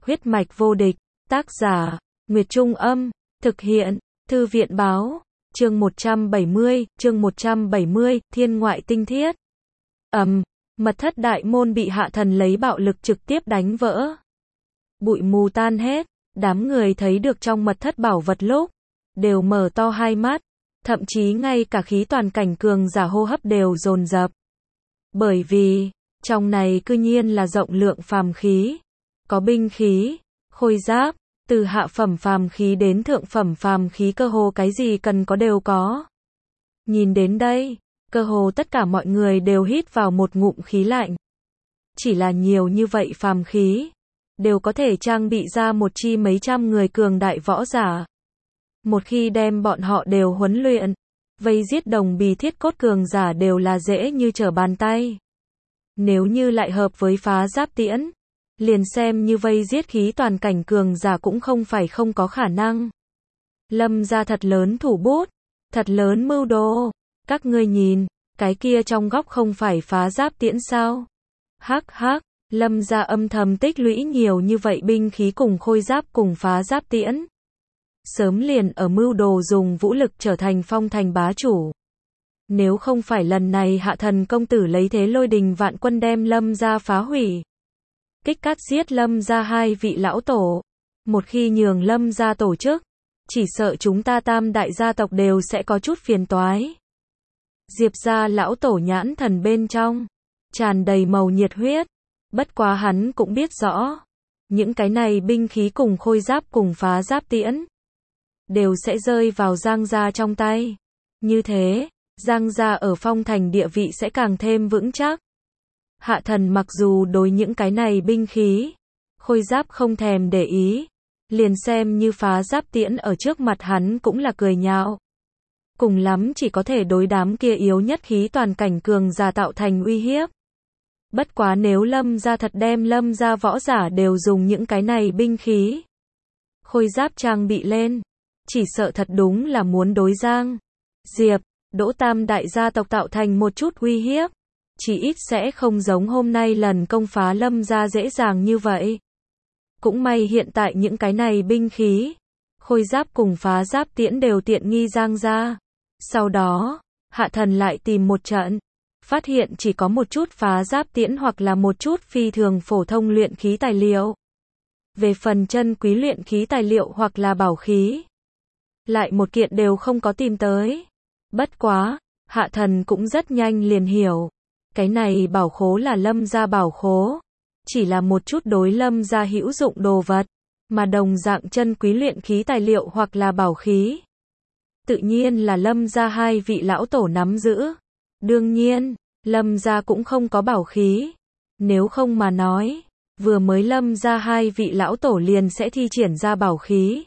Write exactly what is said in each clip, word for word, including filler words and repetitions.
Huyết mạch vô địch, tác giả, Nguyệt Trung Âm, thực hiện, Thư viện Báo, chương một trăm bảy mươi, chương một trăm bảy mươi, thiên ngoại tinh thiết. Ầm, mật thất đại môn bị Hạ Thần lấy bạo lực trực tiếp đánh vỡ. Bụi mù tan hết, đám người thấy được trong mật thất bảo vật lúc, đều mở to hai mắt, thậm chí ngay cả khí toàn cảnh cường giả hô hấp đều dồn dập. Bởi vì, trong này cư nhiên là rộng lượng phàm khí, có binh khí, khôi giáp, từ hạ phẩm phàm khí đến thượng phẩm phàm khí cơ hồ cái gì cần có đều có. Nhìn đến đây, cơ hồ tất cả mọi người đều hít vào một ngụm khí lạnh. Chỉ là nhiều như vậy phàm khí, đều có thể trang bị ra một chi mấy trăm người cường đại võ giả. Một khi đem bọn họ đều huấn luyện, vây giết đồng bì thiết cốt cường giả đều là dễ như trở bàn tay. Nếu như lại hợp với phá giáp tiễn, liền xem như vây giết khí toàn cảnh cường giả cũng không phải không có khả năng. Lâm gia thật lớn thủ bút, thật lớn mưu đồ. Các ngươi nhìn, cái kia trong góc không phải phá giáp tiễn sao? Hắc hắc, Lâm gia âm thầm tích lũy nhiều như vậy binh khí cùng khôi giáp cùng phá giáp tiễn. Sớm liền ở mưu đồ dùng vũ lực trở thành phong thành bá chủ. Nếu không phải lần này Hạ Thần công tử lấy thế lôi đình vạn quân đem Lâm gia phá hủy, kích cắt giết Lâm gia hai vị lão tổ, một khi nhường Lâm gia tổ chức, chỉ sợ chúng ta tam đại gia tộc đều sẽ có chút phiền toái. Diệp gia lão tổ nhãn thần bên trong tràn đầy màu nhiệt huyết, bất quá hắn cũng biết rõ, những cái này binh khí cùng khôi giáp cùng phá giáp tiễn đều sẽ rơi vào Giang gia trong tay. Như thế, Giang gia ở phong thành địa vị sẽ càng thêm vững chắc. Hạ Thần mặc dù đối những cái này binh khí, khôi giáp không thèm để ý, liền xem như phá giáp tiễn ở trước mặt hắn cũng là cười nhạo. Cùng lắm chỉ có thể đối đám kia yếu nhất khí toàn cảnh cường giả tạo thành uy hiếp. Bất quá nếu Lâm gia thật đem Lâm gia võ giả đều dùng những cái này binh khí, khôi giáp trang bị lên, chỉ sợ thật đúng là muốn đối Giang, Diệp, Đỗ tam đại gia tộc tạo thành một chút uy hiếp. Chỉ ít sẽ không giống hôm nay lần công phá Lâm gia dễ dàng như vậy. Cũng may hiện tại những cái này binh khí, khôi giáp cùng phá giáp tiễn đều tiện nghi Giang gia. Sau đó, Hạ Thần lại tìm một trận, phát hiện chỉ có một chút phá giáp tiễn hoặc là một chút phi thường phổ thông luyện khí tài liệu. Về phần chân quý luyện khí tài liệu hoặc là bảo khí, lại một kiện đều không có tìm tới. Bất quá, Hạ Thần cũng rất nhanh liền hiểu, cái này bảo khố là Lâm gia bảo khố, chỉ là một chút đối Lâm gia hữu dụng đồ vật, mà đồng dạng chân quý luyện khí tài liệu hoặc là bảo khí, tự nhiên là Lâm gia hai vị lão tổ nắm giữ. Đương nhiên, Lâm gia cũng không có bảo khí, nếu không mà nói, vừa mới Lâm gia hai vị lão tổ liền sẽ thi triển ra bảo khí.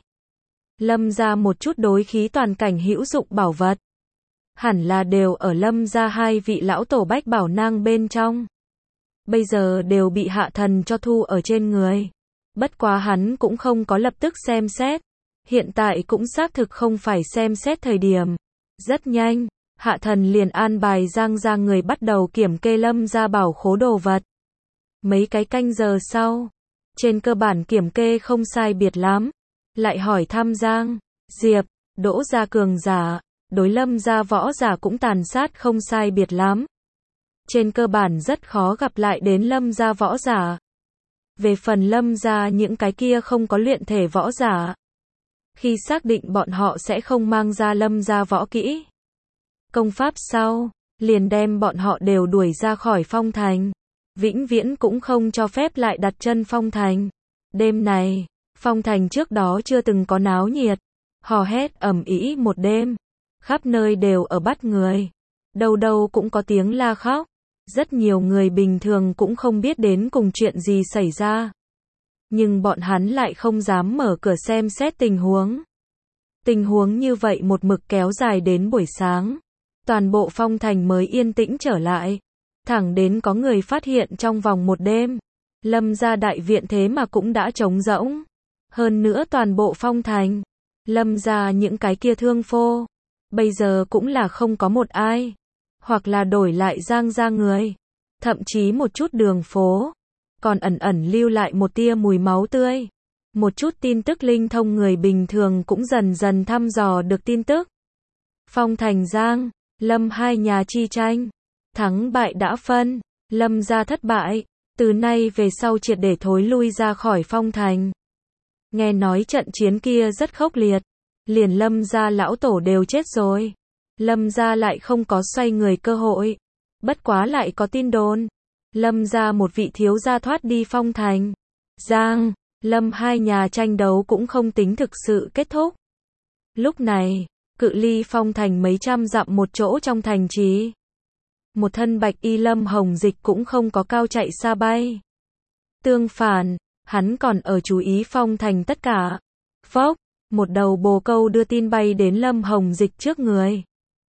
Lâm gia một chút đối khí toàn cảnh hữu dụng bảo vật, hẳn là đều ở Lâm gia hai vị lão tổ bách bảo nang bên trong. Bây giờ đều bị Hạ Thần cho thu ở trên người. Bất quá hắn cũng không có lập tức xem xét. Hiện tại cũng xác thực không phải xem xét thời điểm. Rất nhanh, Hạ Thần liền an bài Giang gia người bắt đầu kiểm kê Lâm gia bảo khố đồ vật. Mấy cái canh giờ sau, trên cơ bản kiểm kê không sai biệt lắm. Lại hỏi thăm Giang, Diệp, Đỗ gia cường giả. Đối Lâm gia võ giả cũng tàn sát không sai biệt lắm. Trên cơ bản rất khó gặp lại đến Lâm gia võ giả. Về phần Lâm gia những cái kia không có luyện thể võ giả, khi xác định bọn họ sẽ không mang ra Lâm gia võ kỹ, công pháp sau, liền đem bọn họ đều đuổi ra khỏi phong thành. Vĩnh viễn cũng không cho phép lại đặt chân phong thành. Đêm này, phong thành trước đó chưa từng có náo nhiệt, hò hét ầm ĩ một đêm. Khắp nơi đều ở bắt người, đâu đâu cũng có tiếng la khóc, rất nhiều người bình thường cũng không biết đến cùng chuyện gì xảy ra. Nhưng bọn hắn lại không dám mở cửa xem xét tình huống. Tình huống như vậy một mực kéo dài đến buổi sáng, toàn bộ phong thành mới yên tĩnh trở lại, thẳng đến có người phát hiện trong vòng một đêm, Lâm gia đại viện thế mà cũng đã trống rỗng. Hơn nữa toàn bộ phong thành, Lâm gia những cái kia thương phô, bây giờ cũng là không có một ai, hoặc là đổi lại Giang gia người, thậm chí một chút đường phố, còn ẩn ẩn lưu lại một tia mùi máu tươi. Một chút tin tức linh thông người bình thường cũng dần dần thăm dò được tin tức. Phong Thành Giang, Lâm hai nhà chi tranh. Thắng bại đã phân, Lâm gia thất bại, từ nay về sau triệt để thối lui ra khỏi Phong Thành. Nghe nói trận chiến kia rất khốc liệt, liền Lâm gia lão tổ đều chết rồi. Lâm gia lại không có xoay người cơ hội. Bất quá lại có tin đồn, Lâm gia một vị thiếu gia thoát đi Phong Thành. Giang, Lâm hai nhà tranh đấu cũng không tính thực sự kết thúc. Lúc này, cự ly Phong Thành mấy trăm dặm một chỗ trong thành trì. Một thân bạch y Lâm Hồng Dịch cũng không có cao chạy xa bay. Tương phản, hắn còn ở chú ý Phong Thành tất cả. Phốc, một đầu bồ câu đưa tin bay đến Lâm Hồng Dịch trước người.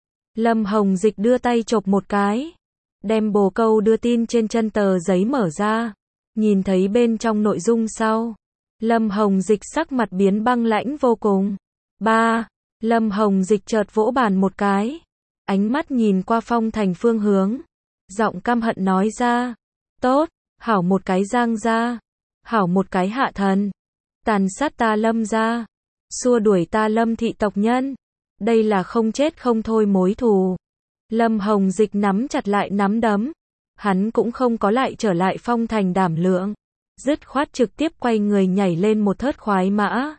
Lâm Hồng Dịch đưa tay chộp một cái, đem bồ câu đưa tin trên chân tờ giấy mở ra, nhìn thấy bên trong nội dung sau. Lâm Hồng Dịch sắc mặt biến băng lãnh vô cùng. Ba, Lâm Hồng Dịch chợt vỗ bàn một cái, ánh mắt nhìn qua Phong Thành phương hướng, giọng căm hận nói ra, tốt, hảo một cái Giang gia, hảo một cái Hạ Thần, tàn sát ta Lâm gia, xua đuổi ta Lâm thị tộc nhân, đây là không chết không thôi mối thù. Lâm Hồng Dịch nắm chặt lại nắm đấm, hắn cũng không có lại trở lại Phong Thành đảm lượng, dứt khoát trực tiếp quay người nhảy lên một thớt khoái mã.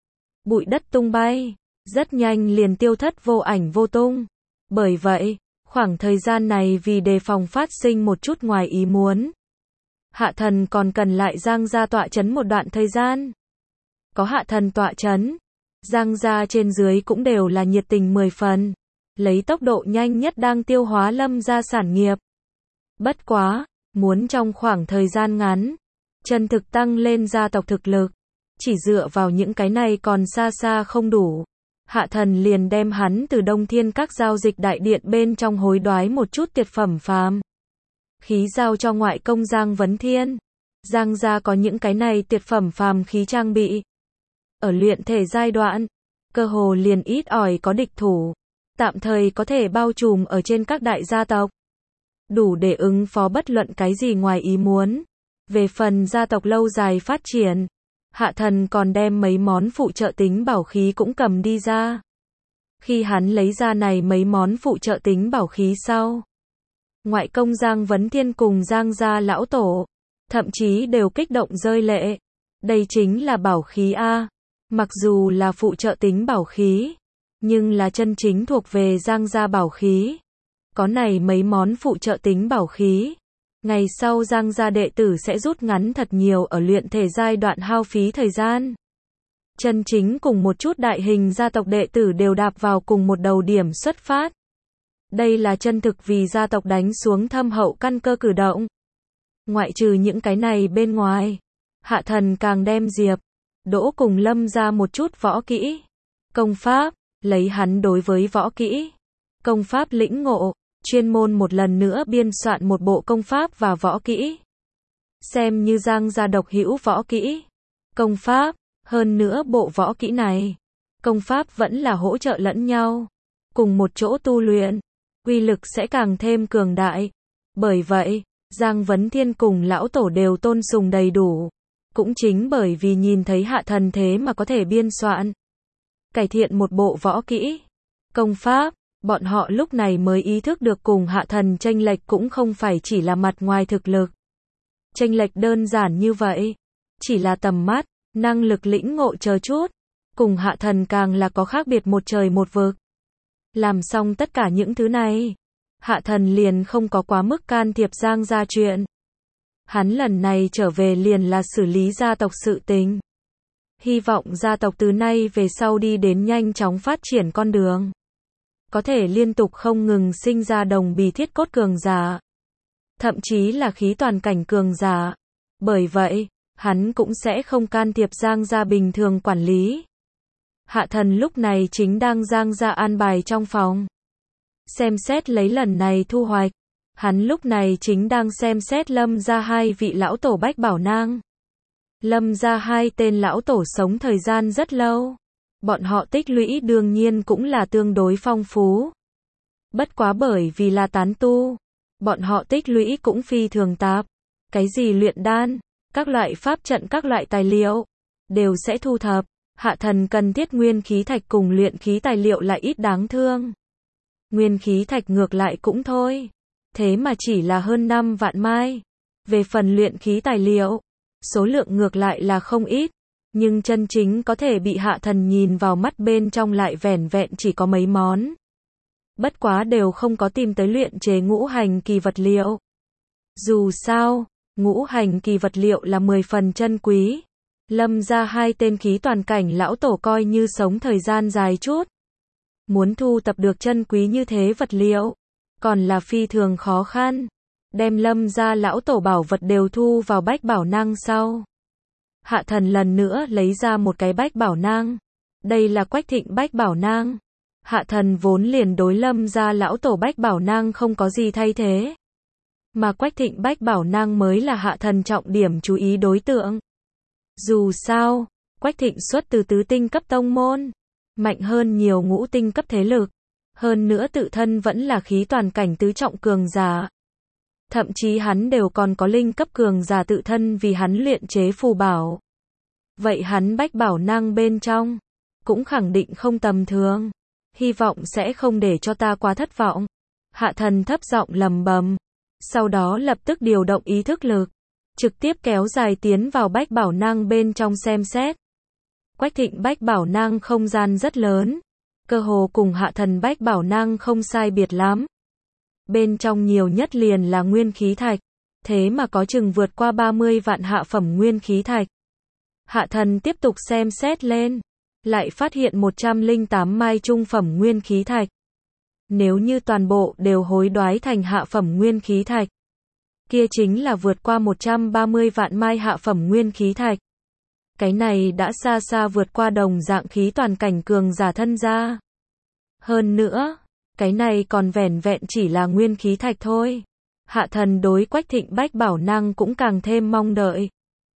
Bụi đất tung bay, rất nhanh liền tiêu thất vô ảnh vô tung. Bởi vậy, khoảng thời gian này vì đề phòng phát sinh một chút ngoài ý muốn, Hạ Thần còn cần lại Giang gia tọa chấn một đoạn thời gian. Có Hạ Thần tọa chấn, Giang gia trên dưới cũng đều là nhiệt tình mười phần, lấy tốc độ nhanh nhất đang tiêu hóa Lâm gia sản nghiệp. Bất quá, muốn trong khoảng thời gian ngắn, chân thực tăng lên gia tộc thực lực, chỉ dựa vào những cái này còn xa xa không đủ. Hạ Thần liền đem hắn từ Đông Thiên các giao dịch đại điện bên trong hối đoái một chút tuyệt phẩm phàm khí giao cho ngoại công Giang Vấn Thiên. Giang gia có những cái này tuyệt phẩm phàm khí trang bị. Ở luyện thể giai đoạn, cơ hồ liền ít ỏi có địch thủ, tạm thời có thể bao trùm ở trên các đại gia tộc, đủ để ứng phó bất luận cái gì ngoài ý muốn. Về phần gia tộc lâu dài phát triển, Hạ Thần còn đem mấy món phụ trợ tính bảo khí cũng cầm đi ra. Khi hắn lấy ra này mấy món phụ trợ tính bảo khí sau, ngoại công Giang Vấn Thiên cùng Giang gia lão tổ, thậm chí đều kích động rơi lệ. Đây chính là bảo khí A. Mặc dù là phụ trợ tính bảo khí, nhưng là chân chính thuộc về Giang gia bảo khí. Có này mấy món phụ trợ tính bảo khí, ngày sau Giang gia đệ tử sẽ rút ngắn thật nhiều ở luyện thể giai đoạn hao phí thời gian. Chân chính cùng một chút đại hình gia tộc đệ tử đều đạp vào cùng một đầu điểm xuất phát. Đây là chân thực vì gia tộc đánh xuống thâm hậu căn cơ cử động. Ngoại trừ những cái này bên ngoài, Hạ Thần càng đem Diệp, Đỗ cùng Lâm ra một chút võ kỹ, công pháp, lấy hắn đối với võ kỹ, công pháp lĩnh ngộ, chuyên môn một lần nữa biên soạn một bộ công pháp và võ kỹ. Xem như Giang gia độc hữu võ kỹ, công pháp, hơn nữa bộ võ kỹ này, công pháp vẫn là hỗ trợ lẫn nhau, cùng một chỗ tu luyện, uy lực sẽ càng thêm cường đại. Bởi vậy, Giang Vấn Thiên cùng lão tổ đều tôn sùng đầy đủ. Cũng chính bởi vì nhìn thấy Hạ Thần thế mà có thể biên soạn, cải thiện một bộ võ kỹ, công pháp, bọn họ lúc này mới ý thức được cùng Hạ Thần chênh lệch cũng không phải chỉ là mặt ngoài thực lực. Chênh lệch đơn giản như vậy, chỉ là tầm mắt, năng lực lĩnh ngộ chờ chút, cùng Hạ Thần càng là có khác biệt một trời một vực. Làm xong tất cả những thứ này, Hạ Thần liền không có quá mức can thiệp Giang gia chuyện. Hắn lần này trở về liền là xử lý gia tộc sự tình. Hy vọng gia tộc từ nay về sau đi đến nhanh chóng phát triển con đường. Có thể liên tục không ngừng sinh ra đồng bì thiết cốt cường giả. Thậm chí là khí toàn cảnh cường giả. Bởi vậy, hắn cũng sẽ không can thiệp Giang gia bình thường quản lý. Hạ Thần lúc này chính đang Giang gia an bài trong phòng. Xem xét lấy lần này thu hoạch. Hắn lúc này chính đang xem xét Lâm gia hai vị lão tổ Bách Bảo Nang. Lâm gia hai tên lão tổ sống thời gian rất lâu. Bọn họ tích lũy đương nhiên cũng là tương đối phong phú. Bất quá bởi vì là tán tu, bọn họ tích lũy cũng phi thường tạp. Cái gì luyện đan, các loại pháp trận, các loại tài liệu, đều sẽ thu thập. Hạ thần cần thiết nguyên khí thạch cùng luyện khí tài liệu lại ít đáng thương. Nguyên khí thạch ngược lại cũng thôi. Thế mà chỉ là hơn năm vạn mai. Về phần luyện khí tài liệu, số lượng ngược lại là không ít. Nhưng chân chính có thể bị hạ thần nhìn vào mắt bên trong lại vẻn vẹn chỉ có mấy món. Bất quá đều không có tìm tới luyện chế ngũ hành kỳ vật liệu. Dù sao, ngũ hành kỳ vật liệu là mười phần chân quý. Lâm ra hai tên khí toàn cảnh lão tổ coi như sống thời gian dài chút. Muốn thu tập được chân quý như thế vật liệu, còn là phi thường khó khăn. Đem lâm ra lão tổ bảo vật đều thu vào bách bảo nang sau. Hạ thần lần nữa lấy ra một cái bách bảo nang. Đây là Quách Thịnh bách bảo nang. Hạ thần vốn liền đối lâm ra lão tổ bách bảo nang không có gì thay thế. Mà Quách Thịnh bách bảo nang mới là hạ thần trọng điểm chú ý đối tượng. Dù sao, Quách Thịnh xuất từ tứ tinh cấp tông môn, mạnh hơn nhiều ngũ tinh cấp thế lực. Hơn nữa tự thân vẫn là khí toàn cảnh tứ trọng cường giả. Thậm chí hắn đều còn có linh cấp cường giả tự thân vì hắn luyện chế phù bảo. Vậy hắn bách bảo nang bên trong, cũng khẳng định không tầm thường. Hy vọng sẽ không để cho ta quá thất vọng. Hạ thần thấp giọng lầm bầm. Sau đó lập tức điều động ý thức lực. Trực tiếp kéo dài tiến vào bách bảo nang bên trong xem xét. Quách Thịnh bách bảo nang không gian rất lớn. Cơ hồ cùng hạ thần bách bảo nang không sai biệt lắm. Bên trong nhiều nhất liền là nguyên khí thạch. Thế mà có chừng vượt qua ba mươi vạn hạ phẩm nguyên khí thạch. Hạ thần tiếp tục xem xét lên. Lại phát hiện một trăm lẻ tám mai trung phẩm nguyên khí thạch. Nếu như toàn bộ đều hối đoái thành hạ phẩm nguyên khí thạch, kia chính là vượt qua một trăm ba mươi vạn mai hạ phẩm nguyên khí thạch. Cái này đã xa xa vượt qua đồng dạng khí toàn cảnh cường giả thân gia. Hơn nữa, cái này còn vẻn vẹn chỉ là nguyên khí thạch thôi. Hạ thần đối Quách Thịnh bách bảo nang cũng càng thêm mong đợi.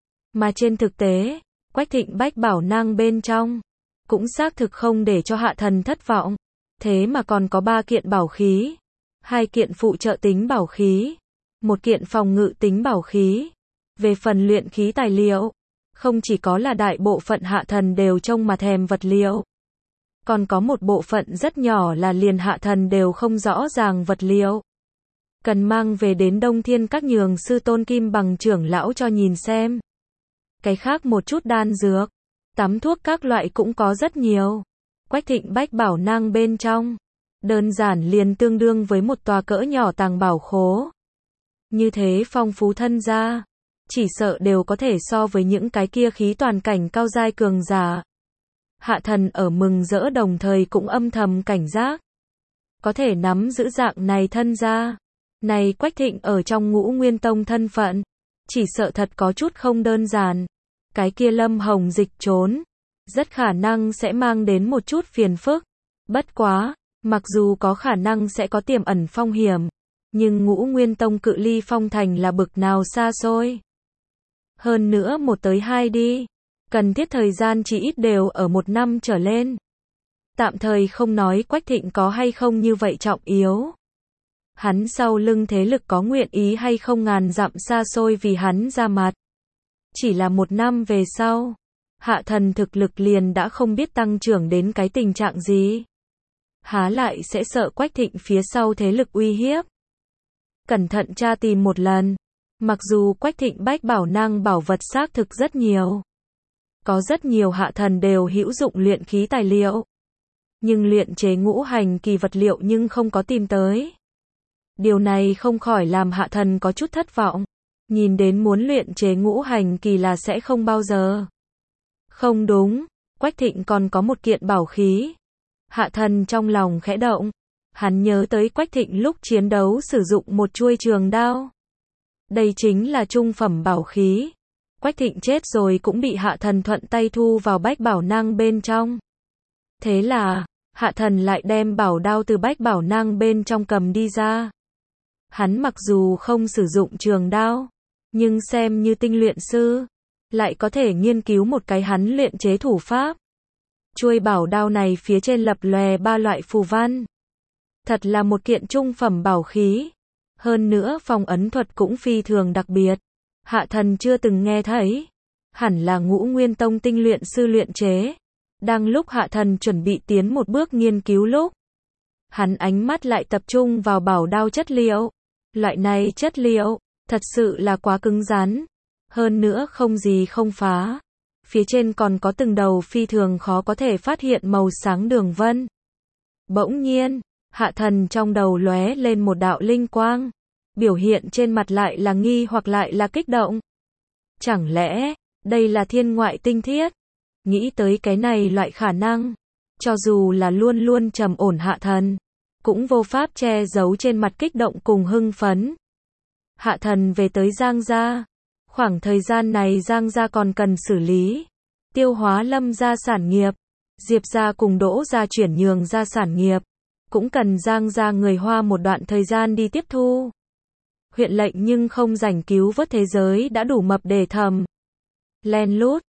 Mà trên thực tế, Quách Thịnh bách bảo nang bên trong, cũng xác thực không để cho hạ thần thất vọng. Thế mà còn có ba kiện bảo khí, hai kiện phụ trợ tính bảo khí, một kiện phòng ngự tính bảo khí. Về phần luyện khí tài liệu, không chỉ có là đại bộ phận hạ thần đều trông mà thèm vật liệu. Còn có một bộ phận rất nhỏ là liền hạ thần đều không rõ ràng vật liệu. Cần mang về đến Đông Thiên các nhường sư tôn Kim Bằng trưởng lão cho nhìn xem. Cái khác một chút đan dược, tắm thuốc các loại cũng có rất nhiều. Quách Thịnh bách bảo nang bên trong, đơn giản liền tương đương với một tòa cỡ nhỏ tàng bảo khố. Như thế phong phú thân gia, chỉ sợ đều có thể so với những cái kia khí toàn cảnh cao giai cường giả. Hạ thần ở mừng rỡ đồng thời cũng âm thầm cảnh giác. Có thể nắm giữ dạng này thân gia, này Quách Thịnh ở trong Ngũ Nguyên Tông thân phận, chỉ sợ thật có chút không đơn giản. Cái kia Lâm Hồng Dịch trốn, rất khả năng sẽ mang đến một chút phiền phức. Bất quá, mặc dù có khả năng sẽ có tiềm ẩn phong hiểm, nhưng Ngũ Nguyên Tông cự ly phong thành là bực nào xa xôi. Hơn nữa một tới hai đi, cần thiết thời gian chỉ ít đều ở một năm trở lên. Tạm thời không nói Quách Thịnh có hay không như vậy trọng yếu. Hắn sau lưng thế lực có nguyện ý hay không ngàn dặm xa xôi vì hắn ra mặt. Chỉ là một năm về sau, hạ thần thực lực liền đã không biết tăng trưởng đến cái tình trạng gì. Há lại sẽ sợ Quách Thịnh phía sau thế lực uy hiếp. Cẩn thận tra tìm một lần. Mặc dù Quách Thịnh bách bảo nang bảo vật xác thực rất nhiều. Có rất nhiều hạ thần đều hữu dụng luyện khí tài liệu. Nhưng luyện chế ngũ hành kỳ vật liệu nhưng không có tìm tới. Điều này không khỏi làm hạ thần có chút thất vọng. Nhìn đến muốn luyện chế ngũ hành kỳ là sẽ không bao giờ. Không đúng, Quách Thịnh còn có một kiện bảo khí. Hạ thần trong lòng khẽ động. Hắn nhớ tới Quách Thịnh lúc chiến đấu sử dụng một chuôi trường đao. Đây chính là trung phẩm bảo khí. Quách Thịnh chết rồi cũng bị hạ thần thuận tay thu vào bách bảo nang bên trong. Thế là, hạ thần lại đem bảo đao từ bách bảo nang bên trong cầm đi ra. Hắn mặc dù không sử dụng trường đao, nhưng xem như tinh luyện sư, lại có thể nghiên cứu một cái hắn luyện chế thủ pháp. Chuôi bảo đao này phía trên lập lòe ba loại phù văn. Thật là một kiện trung phẩm bảo khí. Hơn nữa phong ấn thuật cũng phi thường đặc biệt. Hạ thần chưa từng nghe thấy. Hẳn là Ngũ Nguyên Tông tinh luyện sư luyện chế. Đang lúc hạ thần chuẩn bị tiến một bước nghiên cứu lúc, hắn ánh mắt lại tập trung vào bảo đao chất liệu. Loại này chất liệu, thật sự là quá cứng rắn. Hơn nữa không gì không phá. Phía trên còn có từng đầu phi thường khó có thể phát hiện màu sáng đường vân. Bỗng nhiên, hạ thần trong đầu lóe lên một đạo linh quang. Biểu hiện trên mặt lại là nghi hoặc lại là kích động. Chẳng lẽ, đây là thiên ngoại tinh thiết? Nghĩ tới cái này loại khả năng, cho dù là luôn luôn trầm ổn hạ thần, cũng vô pháp che giấu trên mặt kích động cùng hưng phấn. Hạ thần về tới Giang gia. Khoảng thời gian này Giang gia còn cần xử lý, tiêu hóa Lâm gia sản nghiệp, Diệp gia cùng Đỗ gia chuyển nhường gia sản nghiệp, cũng cần Giang gia người Hoa một đoạn thời gian đi tiếp thu. Huyện lệnh nhưng không rảnh cứu vớt thế giới đã đủ mập để thầm. Len lút,